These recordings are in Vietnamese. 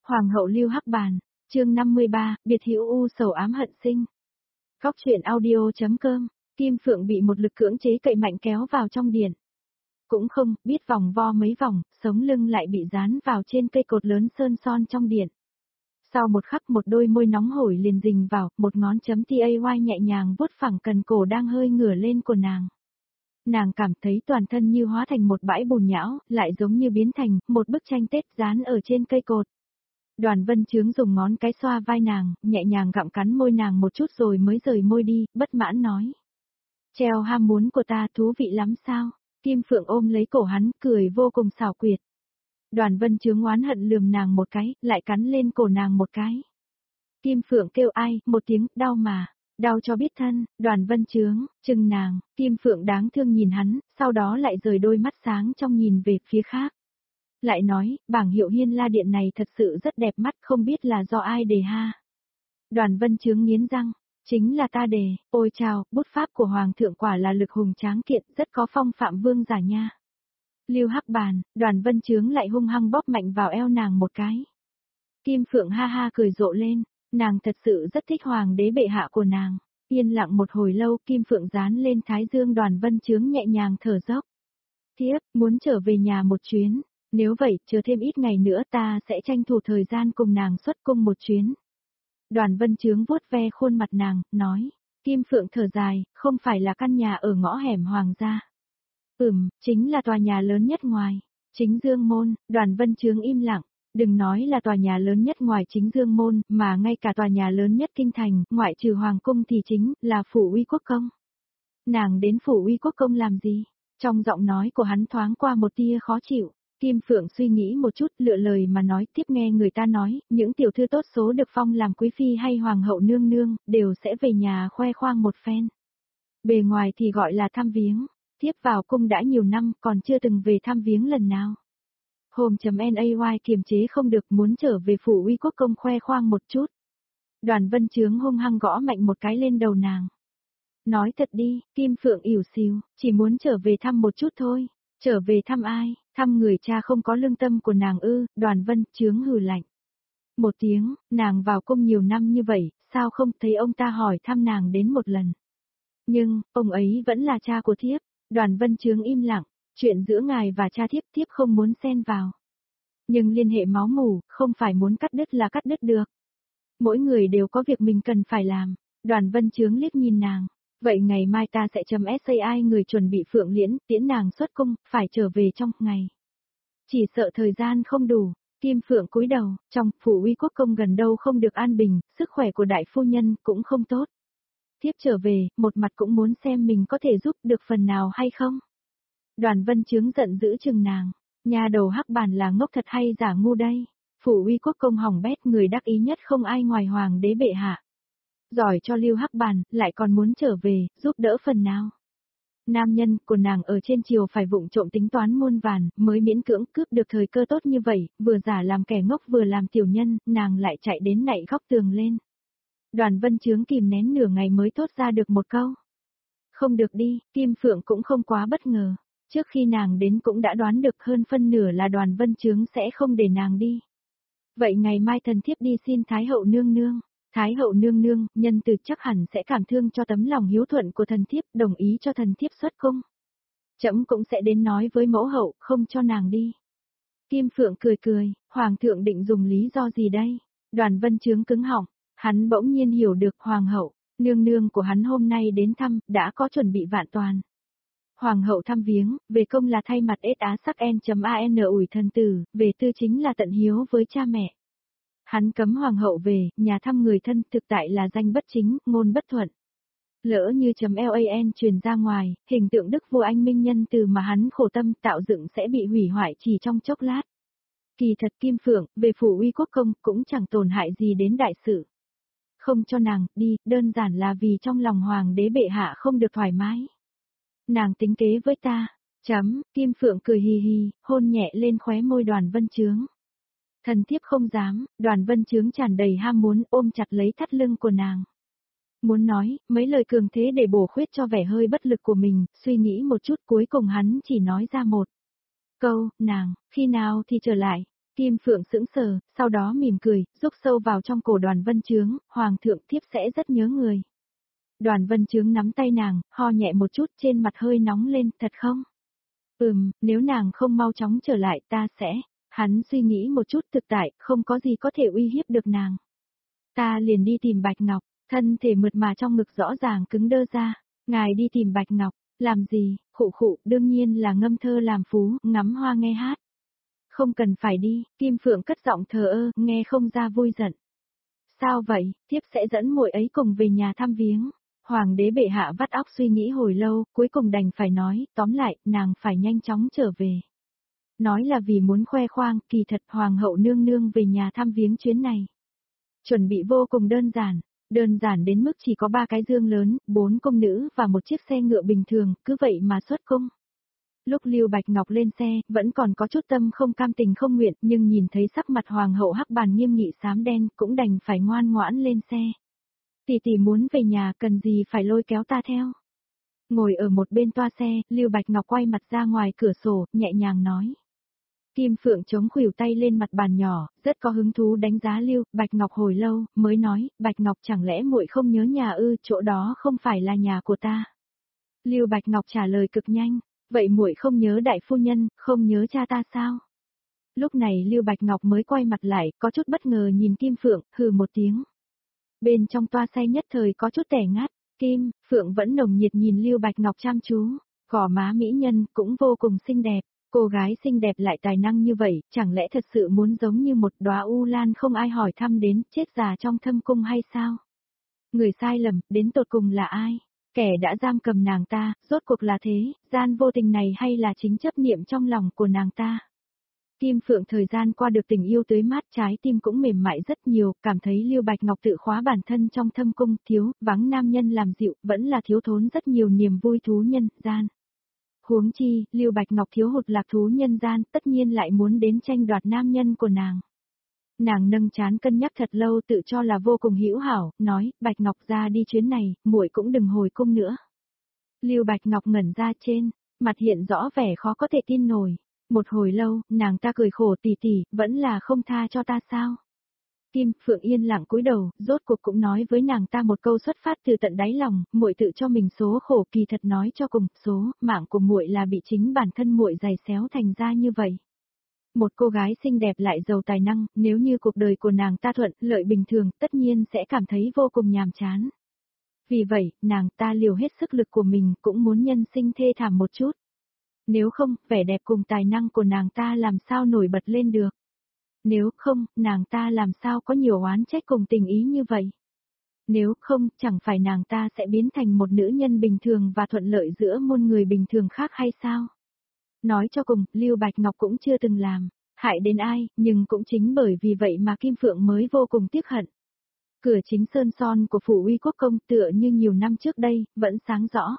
Hoàng hậu Lưu Hắc Bàn, chương 53, biệt hữu u sầu ám hận sinh. Góc truyện audio.com, Kim Phượng bị một lực cưỡng chế cậy mạnh kéo vào trong điện. Cũng không biết vòng vo mấy vòng, sống lưng lại bị dán vào trên cây cột lớn sơn son trong điện. Sau một khắc một đôi môi nóng hổi liền rình vào, một ngón chấm tay nhẹ nhàng vuốt phẳng cần cổ đang hơi ngửa lên của nàng. Nàng cảm thấy toàn thân như hóa thành một bãi bùn nhão, lại giống như biến thành một bức tranh Tết dán ở trên cây cột. Đoàn Vân Chướng dùng ngón cái xoa vai nàng, nhẹ nhàng gặm cắn môi nàng một chút rồi mới rời môi đi, bất mãn nói. Treo ham muốn của ta thú vị lắm sao? Kim Phượng ôm lấy cổ hắn, cười vô cùng xảo quyệt. Đoàn Vân Chướng oán hận lườm nàng một cái, lại cắn lên cổ nàng một cái. Kim Phượng kêu ai, một tiếng, đau mà. Đau cho biết thân, Đoàn Vân Chướng, chừng nàng, Kim Phượng đáng thương nhìn hắn, sau đó lại rời đôi mắt sáng trong nhìn về phía khác. Lại nói, bảng hiệu Hiên La Điện này thật sự rất đẹp mắt, không biết là do ai đề ha. Đoàn Vân Chướng nghiến răng, chính là ta đề, ôi chào, bút pháp của Hoàng thượng quả là lực hùng tráng kiện, rất có phong phạm vương giả nha. Lưu Hắc Bàn, Đoàn Vân Chướng lại hung hăng bóp mạnh vào eo nàng một cái. Kim Phượng ha ha cười rộ lên, nàng thật sự rất thích Hoàng đế bệ hạ của nàng. Yên lặng một hồi lâu, Kim Phượng dán lên thái dương Đoàn Vân Chướng nhẹ nhàng thở dốc. Thiếp, muốn trở về nhà một chuyến. Nếu vậy, chờ thêm ít ngày nữa ta sẽ tranh thủ thời gian cùng nàng xuất cung một chuyến. Đoàn Vân Chướng vuốt ve khuôn mặt nàng, nói. Kim Phượng thở dài, không phải là căn nhà ở ngõ hẻm Hoàng gia. Chính là tòa nhà lớn nhất ngoài Chính Dương Môn. Đoàn Vân Chướng im lặng. Đừng nói là tòa nhà lớn nhất ngoài Chính Dương Môn, mà ngay cả tòa nhà lớn nhất kinh thành, ngoại trừ Hoàng cung thì chính là Phủ Uy Quốc Công. Nàng đến Phủ Uy Quốc Công làm gì? Trong giọng nói của hắn thoáng qua một tia khó chịu. Kim Phượng suy nghĩ một chút, lựa lời mà nói tiếp, nghe người ta nói, những tiểu thư tốt số được phong làm quý phi hay hoàng hậu nương nương, đều sẽ về nhà khoe khoang một phen. Bề ngoài thì gọi là thăm viếng, tiếp vào cung đã nhiều năm, còn chưa từng về thăm viếng lần nào. Hôm.nay kiềm chế không được, muốn trở về Phủ Uy Quốc Công khoe khoang một chút. Đoàn Vân Chướng hung hăng gõ mạnh một cái lên đầu nàng. Nói thật đi, Kim Phượng ỉu xìu, chỉ muốn trở về thăm một chút thôi. Trở về thăm ai? Thăm người cha không có lương tâm của nàng ư? Đoàn Vân Chướng hừ lạnh. Một tiếng, nàng vào cung nhiều năm như vậy, sao không thấy ông ta hỏi thăm nàng đến một lần? Nhưng, ông ấy vẫn là cha của thiếp. Đoàn Vân Chướng im lặng, chuyện giữa ngài và cha thiếp thiếp không muốn xen vào. Nhưng liên hệ máu mủ, không phải muốn cắt đứt là cắt đứt được. Mỗi người đều có việc mình cần phải làm. Đoàn Vân Chướng liếc nhìn nàng. Vậy ngày mai ta sẽ chấm SAI người chuẩn bị Phượng Liễn, tiễn nàng xuất cung, phải trở về trong ngày. Chỉ sợ thời gian không đủ. Kim Phượng cúi đầu, trong Phủ Uy Quốc Công gần đâu không được an bình, sức khỏe của đại phu nhân cũng không tốt. Thiếp trở về, một mặt cũng muốn xem mình có thể giúp được phần nào hay không. Đoàn Vân Chướng giận dữ chừng nàng, nhà đầu Hắc Bàn là ngốc thật hay giả ngu đây. Phủ Uy Quốc Công hỏng bét, người đắc ý nhất không ai ngoài Hoàng đế bệ hạ. Giỏi cho Lưu Hắc Bàn, lại còn muốn trở về, giúp đỡ phần nào. Nam nhân của nàng ở trên triều phải vụng trộm tính toán muôn vàn, mới miễn cưỡng cướp được thời cơ tốt như vậy, vừa giả làm kẻ ngốc vừa làm tiểu nhân, nàng lại chạy đến nạy góc tường lên. Đoàn Vân Chướng kìm nén nửa ngày mới thốt ra được một câu. Không được đi, Kim Phượng cũng không quá bất ngờ. Trước khi nàng đến cũng đã đoán được hơn phân nửa là Đoàn Vân Chướng sẽ không để nàng đi. Vậy ngày mai thần thiếp đi xin Thái hậu nương nương. Thái hậu nương nương, nhân từ chắc hẳn sẽ cảm thương cho tấm lòng hiếu thuận của thần thiếp, đồng ý cho thần thiếp xuất cung. Trẫm cũng sẽ đến nói với mẫu hậu, không cho nàng đi. Kim Phượng cười cười, Hoàng thượng định dùng lý do gì đây? Đoàn Vân Chướng cứng họng, hắn bỗng nhiên hiểu được Hoàng hậu, nương nương của hắn hôm nay đến thăm, đã có chuẩn bị vạn toàn. Hoàng hậu thăm viếng, về công là thay mặt SASAN ủi thần tử, về tư chính là tận hiếu với cha mẹ. Hắn cấm Hoàng hậu về, nhà thăm người thân, thực tại là danh bất chính, ngôn bất thuận. Lỡ như .LAN truyền ra ngoài, hình tượng đức vua anh minh nhân từ mà hắn khổ tâm tạo dựng sẽ bị hủy hoại chỉ trong chốc lát. Kỳ thật Kim Phượng, về Phủ Uy Quốc Công, cũng chẳng tổn hại gì đến đại sự. Không cho nàng đi, đơn giản là vì trong lòng Hoàng đế bệ hạ không được thoải mái. Nàng tính kế với ta. Kim Phượng cười hì hì, hôn nhẹ lên khóe môi Đoàn Vân Chướng. Thần thiếp không dám. Đoàn Vân Chướng tràn đầy ham muốn, ôm chặt lấy thắt lưng của nàng. Muốn nói, mấy lời cường thế để bổ khuyết cho vẻ hơi bất lực của mình, suy nghĩ một chút cuối cùng hắn chỉ nói ra một câu, nàng, khi nào thì trở lại. Kim Phượng sững sờ, sau đó mỉm cười, rúc sâu vào trong cổ Đoàn Vân Chướng, Hoàng thượng thiếp sẽ rất nhớ người. Đoàn Vân Chướng nắm tay nàng, ho nhẹ một chút trên mặt hơi nóng lên, thật không? Nếu nàng không mau chóng trở lại ta sẽ. Hắn suy nghĩ một chút thực tại, không có gì có thể uy hiếp được nàng. Ta liền đi tìm Bạch Ngọc, thân thể mượt mà trong ngực rõ ràng cứng đơ ra. Ngài đi tìm Bạch Ngọc, làm gì, khụ, đương nhiên là ngâm thơ làm phú, ngắm hoa nghe hát. Không cần phải đi, Kim Phượng cất giọng thờ ơ, nghe không ra vui giận. Sao vậy, thiếp sẽ dẫn muội ấy cùng về nhà thăm viếng. Hoàng đế bệ hạ vắt óc suy nghĩ hồi lâu, cuối cùng đành phải nói, tóm lại, nàng phải nhanh chóng trở về. Nói là vì muốn khoe khoang, kỳ thật Hoàng hậu nương nương về nhà thăm viếng chuyến này. Chuẩn bị vô cùng đơn giản đến mức chỉ có 3 cái dương lớn, 4 cung nữ và một chiếc xe ngựa bình thường, cứ vậy mà xuất cung. Lúc Lưu Bạch Ngọc lên xe, vẫn còn có chút tâm không cam tình không nguyện, nhưng nhìn thấy sắc mặt Hoàng hậu hắc bàn nghiêm nghị xám đen, cũng đành phải ngoan ngoãn lên xe. Tỷ muốn về nhà, cần gì phải lôi kéo ta theo. Ngồi ở một bên toa xe, Lưu Bạch Ngọc quay mặt ra ngoài cửa sổ, nhẹ nhàng nói. Kim Phượng chống khuỷu tay lên mặt bàn nhỏ, rất có hứng thú đánh giá Lưu Bạch Ngọc hồi lâu, mới nói, Bạch Ngọc chẳng lẽ muội không nhớ nhà ư, chỗ đó không phải là nhà của ta. Lưu Bạch Ngọc trả lời cực nhanh, vậy muội không nhớ đại phu nhân, không nhớ cha ta sao? Lúc này Lưu Bạch Ngọc mới quay mặt lại, có chút bất ngờ nhìn Kim Phượng, hừ một tiếng. Bên trong toa xe nhất thời có chút tẻ ngắt, Kim Phượng vẫn nồng nhiệt nhìn Lưu Bạch Ngọc chăm chú, gò má mỹ nhân cũng vô cùng xinh đẹp. Cô gái xinh đẹp lại tài năng như vậy, chẳng lẽ thật sự muốn giống như một đóa u lan không ai hỏi thăm đến, chết già trong thâm cung hay sao? Người sai lầm, đến tột cùng là ai? Kẻ đã giam cầm nàng ta, rốt cuộc là thế, gian vô tình này hay là chính chấp niệm trong lòng của nàng ta? Kim Phượng thời gian qua được tình yêu tưới mát, trái tim cũng mềm mại rất nhiều, cảm thấy Lưu Bạch Ngọc tự khóa bản thân trong thâm cung, vắng nam nhân làm dịu, vẫn là thiếu thốn rất nhiều niềm vui thú nhân gian. Huống chi, Lưu Bạch Ngọc thiếu hụt lạc thú nhân gian, tất nhiên lại muốn đến tranh đoạt nam nhân của nàng. Nàng nâng trán cân nhắc thật lâu tự cho là vô cùng hữu hảo, nói, Bạch Ngọc ra đi chuyến này, muội cũng đừng hồi cung nữa. Lưu Bạch Ngọc ngẩn ra trên, mặt hiện rõ vẻ khó có thể tin nổi. Một hồi lâu, nàng ta cười khổ tỷ, vẫn là không tha cho ta sao? Kim Phượng yên lặng cúi đầu, rốt cuộc cũng nói với nàng ta một câu xuất phát từ tận đáy lòng, muội tự cho mình số khổ, kỳ thật nói cho cùng, số mạng của muội là bị chính bản thân muội giày xéo thành ra như vậy. Một cô gái xinh đẹp lại giàu tài năng, nếu như cuộc đời của nàng ta thuận lợi bình thường, tất nhiên sẽ cảm thấy vô cùng nhàm chán. Vì vậy, nàng ta liều hết sức lực của mình, cũng muốn nhân sinh thê thảm một chút. Nếu không, vẻ đẹp cùng tài năng của nàng ta làm sao nổi bật lên được. Nếu không, nàng ta làm sao có nhiều oán trách cùng tình ý như vậy. Nếu không, chẳng phải nàng ta sẽ biến thành một nữ nhân bình thường và thuận lợi giữa muôn người bình thường khác hay sao? Nói cho cùng, Lưu Bạch Ngọc cũng chưa từng làm hại đến ai, nhưng cũng chính bởi vì vậy mà Kim Phượng mới vô cùng tiếc hận. Cửa chính sơn son của phủ Uy Quốc công tựa như nhiều năm trước đây, vẫn sáng rõ.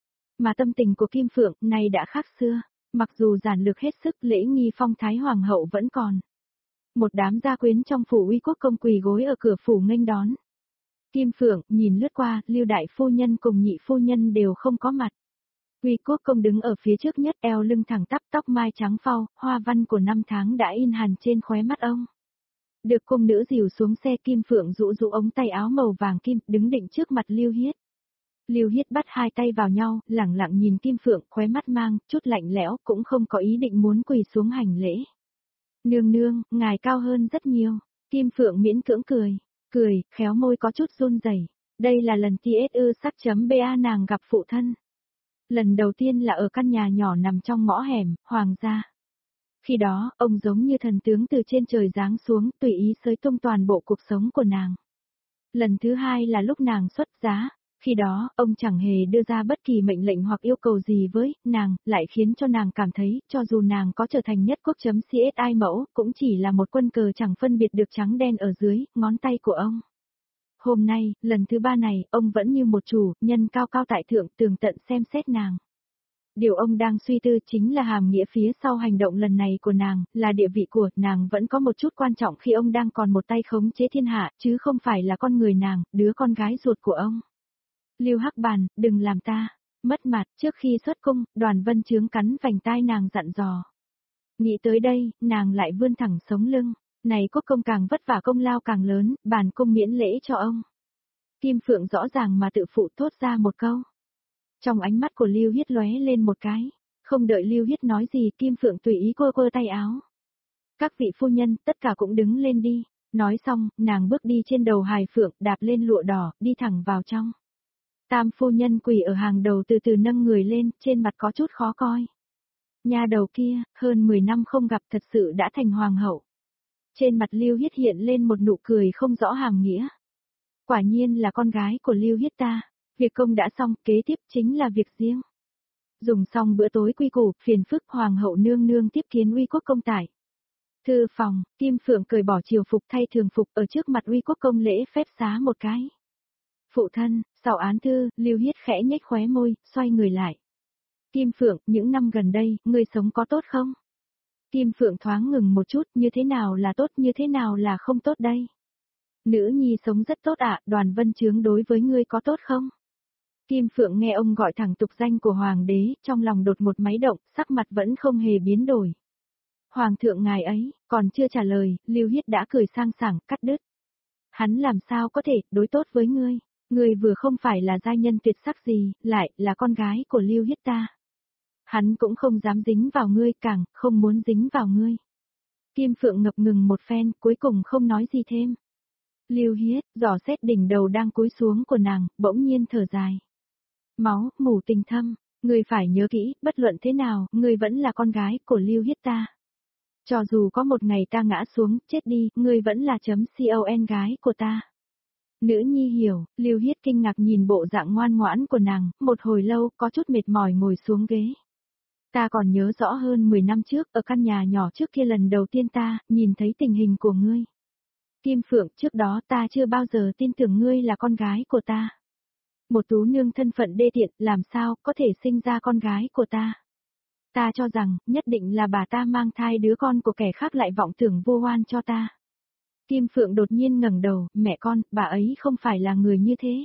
Mà tâm tình của Kim Phượng nay đã khác xưa, mặc dù giản lược hết sức lễ nghi phong thái hoàng hậu vẫn còn. Một đám gia quyến trong phủ Uy Quốc công quỳ gối ở cửa phủ nghênh đón. Kim Phượng nhìn lướt qua, Lưu đại phu nhân cùng nhị phu nhân đều không có mặt. Uy Quốc công đứng ở phía trước nhất, eo lưng thẳng tắp, tóc mai trắng phau, hoa văn của năm tháng đã in hằn trên khóe mắt ông. Được cung nữ dìu xuống xe, Kim Phượng rũ ống tay áo màu vàng kim, đứng định trước mặt Lưu Hiết. Lưu Hiết bắt hai tay vào nhau, lẳng lặng nhìn Kim Phượng, khóe mắt mang chút lạnh lẽo, cũng không có ý định muốn quỳ xuống hành lễ. Nương, ngài cao hơn rất nhiều. Kim Phượng miễn cưỡng cười, khéo môi có chút run rẩy. Đây là lần TSU.ba nàng gặp phụ thân. Lần đầu tiên là ở căn nhà nhỏ nằm trong ngõ hẻm, hoàng gia. Khi đó, ông giống như thần tướng từ trên trời giáng xuống, tùy ý xới tung toàn bộ cuộc sống của nàng. Lần thứ hai là lúc nàng xuất giá. Khi đó, ông chẳng hề đưa ra bất kỳ mệnh lệnh hoặc yêu cầu gì với nàng, lại khiến cho nàng cảm thấy, cho dù nàng có trở thành nhất quốc.CSI mẫu, cũng chỉ là một quân cờ chẳng phân biệt được trắng đen ở dưới, ngón tay của ông. Hôm nay, lần thứ ba này, ông vẫn như một chủ, nhân cao cao tại thượng, tường tận xem xét nàng. Điều ông đang suy tư chính là hàm nghĩa phía sau hành động lần này của nàng, là địa vị của nàng vẫn có một chút quan trọng khi ông đang còn một tay khống chế thiên hạ, chứ không phải là con người nàng, đứa con gái ruột của ông. Lưu Hắc Bàn, đừng làm ta mất mặt. Trước khi xuất cung, Đoàn Vân Chướng cắn vành tai nàng dặn dò. Nghĩ tới đây, nàng lại vươn thẳng sống lưng. Này quốc công càng vất vả công lao càng lớn, bản cung miễn lễ cho ông. Kim Phượng rõ ràng mà tự phụ thốt ra một câu. Trong ánh mắt của Lưu Hiết lóe lên một cái. Không đợi Lưu Hiết nói gì, Kim Phượng tùy ý quơ quơ tay áo. Các vị phu nhân, tất cả cũng đứng lên đi. Nói xong, nàng bước đi trên đầu hài phượng, đạp lên lụa đỏ, đi thẳng vào trong. Tam phu nhân quỳ ở hàng đầu từ từ nâng người lên, trên mặt có chút khó coi. Nhà đầu kia, hơn 10 năm không gặp thật sự đã thành hoàng hậu. Trên mặt Lưu Hiết hiện lên một nụ cười không rõ hàm nghĩa. Quả nhiên là con gái của Lưu Hiết ta. Việc công đã xong, kế tiếp chính là việc riêng. Dùng xong bữa tối quy củ, phiền phức hoàng hậu nương nương tiếp kiến uy quốc công tại. Thư phòng, Kim Phượng cởi bỏ triều phục thay thường phục ở trước mặt uy quốc công lễ phép xá một cái. Phụ thân, sau án thư, Lưu Hiết khẽ nhếch khóe môi, xoay người lại. Kim Phượng, những năm gần đây, ngươi sống có tốt không? Kim Phượng thoáng ngừng một chút, như thế nào là tốt, như thế nào là không tốt đây? Nữ nhi sống rất tốt ạ, Đoàn Vân Chướng đối với ngươi có tốt không? Kim Phượng nghe ông gọi thẳng tục danh của hoàng đế, trong lòng đột một máy động, sắc mặt vẫn không hề biến đổi. Hoàng thượng ngài ấy, còn chưa trả lời, Lưu Hiết đã cười sang sảng, cắt đứt. Hắn làm sao có thể đối tốt với ngươi? Ngươi vừa không phải là giai nhân tuyệt sắc gì, lại là con gái của Lưu Hiết ta. Hắn cũng không dám dính vào ngươi, càng không muốn dính vào ngươi. Kim Phượng ngập ngừng một phen, cuối cùng không nói gì thêm. Lưu Hiết, dò xét đỉnh đầu đang cúi xuống của nàng, bỗng nhiên thở dài. Máu, mủ tình thâm, ngươi phải nhớ kỹ, bất luận thế nào, ngươi vẫn là con gái của Lưu Hiết ta. Cho dù có một ngày ta ngã xuống, chết đi, ngươi vẫn là con gái của ta. Nữ nhi hiểu, Lưu Hiết kinh ngạc nhìn bộ dạng ngoan ngoãn của nàng, một hồi lâu, có chút mệt mỏi ngồi xuống ghế. Ta còn nhớ rõ hơn 10 năm trước, ở căn nhà nhỏ trước kia lần đầu tiên ta, nhìn thấy tình hình của ngươi. Kim Phượng, trước đó ta chưa bao giờ tin tưởng ngươi là con gái của ta. Một tú nương thân phận đê tiện, làm sao có thể sinh ra con gái của ta. Ta cho rằng, nhất định là bà ta mang thai đứa con của kẻ khác lại vọng tưởng vu oan cho ta. Kim Phượng đột nhiên ngẩng đầu, mẹ con, bà ấy không phải là người như thế.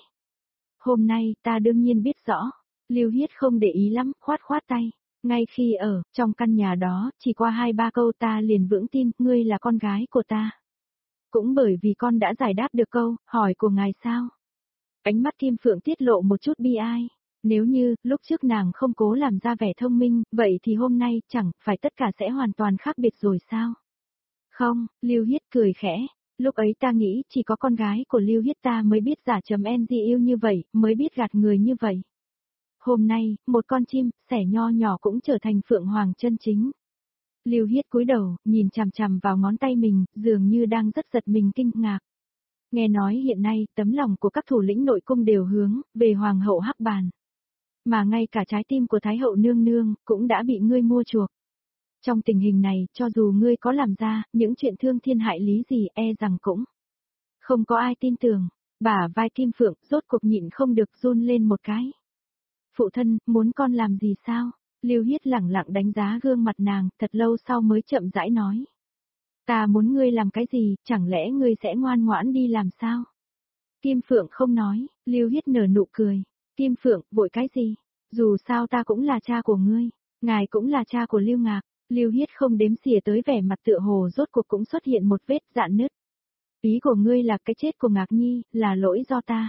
Hôm nay, ta đương nhiên biết rõ. Lưu Hiết không để ý lắm, khoát khoát tay. Ngay khi ở, trong căn nhà đó, chỉ qua 2-3 câu ta liền vững tin, ngươi là con gái của ta. Cũng bởi vì con đã giải đáp được câu, hỏi của ngài sao. Ánh mắt Kim Phượng tiết lộ một chút bi ai. Nếu như, lúc trước nàng không cố làm ra vẻ thông minh, vậy thì hôm nay, chẳng phải tất cả sẽ hoàn toàn khác biệt rồi sao? Không, Lưu Hiết cười khẽ. Lúc ấy ta nghĩ chỉ có con gái của Lưu Hiết ta mới biết giả ng yêu như vậy, mới biết gạt người như vậy. Hôm nay, một con chim, sẻ nho nhỏ cũng trở thành phượng hoàng chân chính. Lưu Hiết cúi đầu, nhìn chằm chằm vào ngón tay mình, dường như đang rất giật mình kinh ngạc. Nghe nói hiện nay, tấm lòng của các thủ lĩnh nội cung đều hướng về hoàng hậu Hắc Bàn. Mà ngay cả trái tim của Thái hậu nương nương, cũng đã bị ngươi mua chuộc. Trong tình hình này, cho dù ngươi có làm ra, những chuyện thương thiên hại lý gì, rằng cũng không có ai tin tưởng. Bả vai Kim Phượng, rốt cuộc nhịn không được run lên một cái. Phụ thân, muốn con làm gì sao? Lưu Hiết lẳng lặng đánh giá gương mặt nàng, thật lâu sau mới chậm rãi nói. Ta muốn ngươi làm cái gì, chẳng lẽ ngươi sẽ ngoan ngoãn đi làm sao? Kim Phượng không nói, Lưu Hiết nở nụ cười. Kim Phượng, vội cái gì? Dù sao ta cũng là cha của ngươi, ngài cũng là cha của Lưu Ngạc. Lưu Hiết không đếm xỉa tới vẻ mặt tựa hồ rốt cuộc cũng xuất hiện một vết dạn nứt. Ý của ngươi là cái chết của Ngạc Nhi, là lỗi do ta.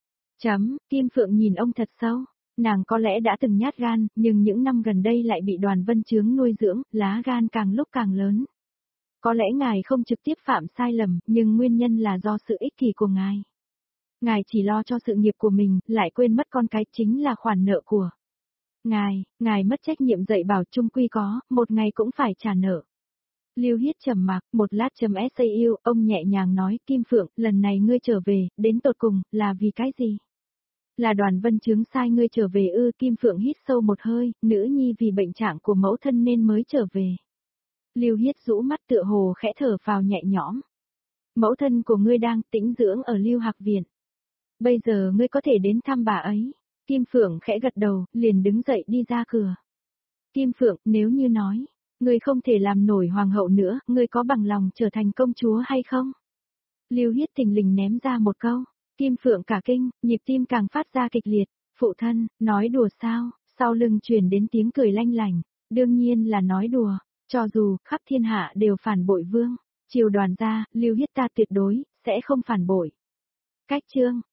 Kim Phượng nhìn ông thật sâu. Nàng có lẽ đã từng nhát gan, nhưng những năm gần đây lại bị Đoàn Vân Chướng nuôi dưỡng, lá gan càng lúc càng lớn. Có lẽ ngài không trực tiếp phạm sai lầm, nhưng nguyên nhân là do sự ích kỷ của ngài. Ngài chỉ lo cho sự nghiệp của mình, lại quên mất con cái chính là khoản nợ của ngài mất trách nhiệm dạy bảo chung quy có, một ngày cũng phải trả nợ. Lưu Hiết trầm mặc, một lát sau, ông nhẹ nhàng nói, Kim Phượng, lần này ngươi trở về, đến tột cùng, là vì cái gì? Là Đoàn Vân Chướng sai ngươi trở về ư? Kim Phượng hít sâu một hơi, nữ nhi vì bệnh trạng của mẫu thân nên mới trở về. Lưu Hiết rũ mắt tựa hồ khẽ thở phào nhẹ nhõm. Mẫu thân của ngươi đang tĩnh dưỡng ở Lưu Hạc Viện. Bây giờ ngươi có thể đến thăm bà ấy. Kim Phượng khẽ gật đầu, liền đứng dậy đi ra cửa. Kim Phượng, nếu như nói, ngươi không thể làm nổi hoàng hậu nữa, ngươi có bằng lòng trở thành công chúa hay không? Lưu Hiết thình lình ném ra một câu. Kim Phượng cả kinh, nhịp tim càng phát ra kịch liệt. Phụ thân, nói đùa sao? Sau lưng truyền đến tiếng cười lanh lảnh. Đương nhiên là nói đùa. Cho dù khắp thiên hạ đều phản bội vương, triều đoàn gia, Lưu Hiết ta tuyệt đối sẽ không phản bội. Cách chương